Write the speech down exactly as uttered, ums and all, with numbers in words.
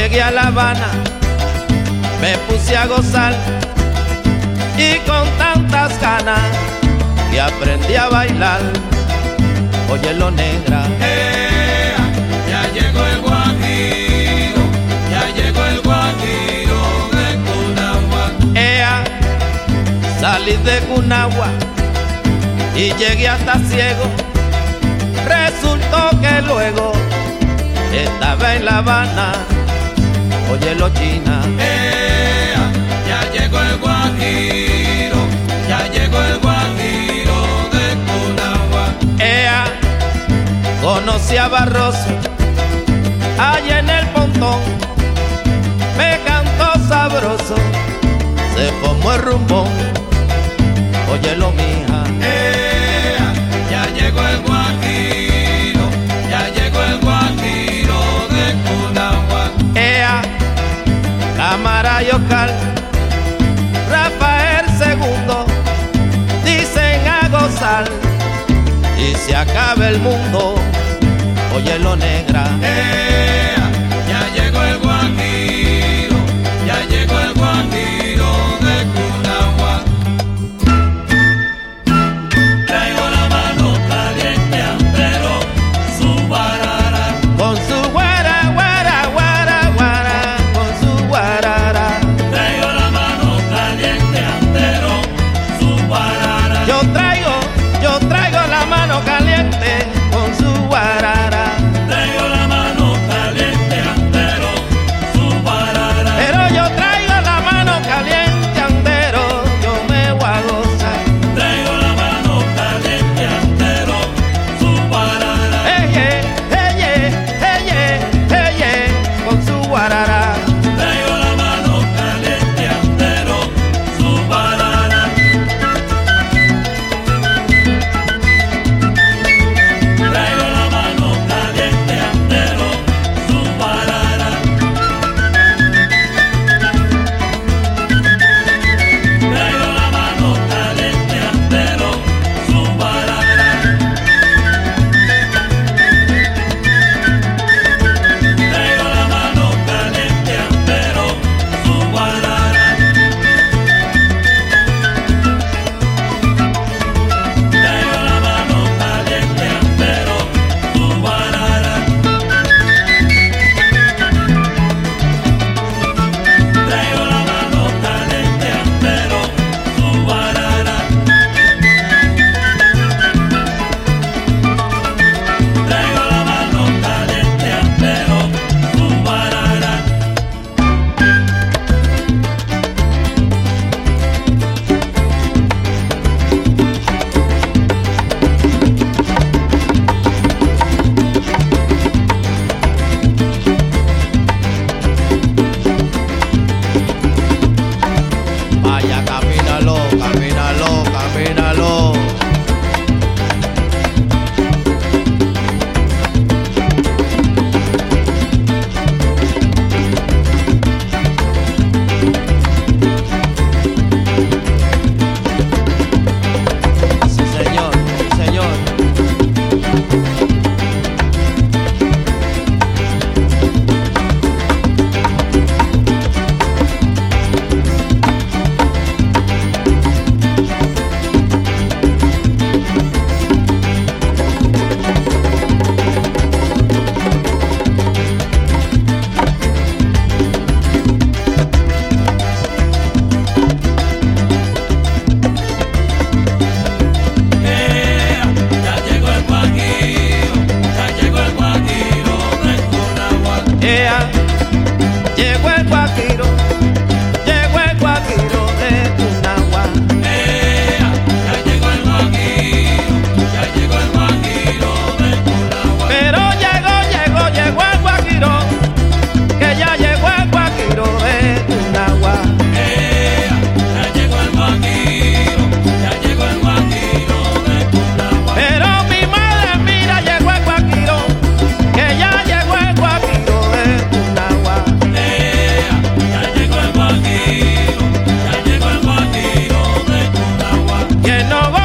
llegué a La Habana, me puse a gozar y con tantas ganas que aprendí a bailar. Oye lo negra, ea, ya llegó el guajiro, ya llegó el guajiro de Cunagua. ea, salí de Cunagua y llegué hasta Ciego. Resultó que luego estaba en La Habana. Oye lo china, ea, ya llegó el guajiro, ya llegó el guajiro de Cunagua. ea, conocí a Barroso allá en el pontón, me cantó sabroso, se formó el rumbón. Oye lo mija, ea, ya llegó el guajiro, ya llegó el guajiro de Cunagua. ea, Cámara y Oscar, Rafael segundo, dicen a gozar y se acaba el mundo. Oye lo negra, ea, ya llegó el guajiro, ya llegó el guajiro de Cunagua. Traigo la mano caliente, Antero, su barara. con su guara, guara, guara, guara, con su guarara. Traigo la mano caliente, Antero, su barara. Yo traigo, yo traigo la mano caliente con su guarara. Traigo la mano caliente, Antero, su barara. Pero yo traigo la mano caliente, Antero, yo me voy a gozar. Traigo la mano caliente, Antero, su barara. Eye, eye, eye, eye, con su guarara. Traigo la mano caliente, Antero, su barara. Traigo la mano caliente, Antero, su barara. Traigo la mano caliente, Antero, su barara. Traigo la mano caliente, Antero, su barara. Traigo la mano caliente, Antero, su barara. Traigo la mano caliente, Antero, su barara. Traigo la mano caliente, Antero, su barara. Vaya, camínalo, camínalo, camínalo. Sí, señor, sí, señor. Ea, ya llegó el guajiro, ya llegó el guajiro de Cunagua. ea, llegó el guajiro, llegó el guajiro de Cunagua. Ea, ya llegó el guajiro, ya llegó el guajiro de Cunagua. Pero llegó, llegó, llegó el guajiro, que ya llegó el guajiro de Cunagua. Ea, ya llegó el guajiro, ya llegó el guajiro de Cunagua. Pero mi madre, mira, llegó el guajiro, que ya llegó el guajiro de Cunagua. Ea, ya llegó el guajiro, ya llegó el guajiro de Cunagua. Que no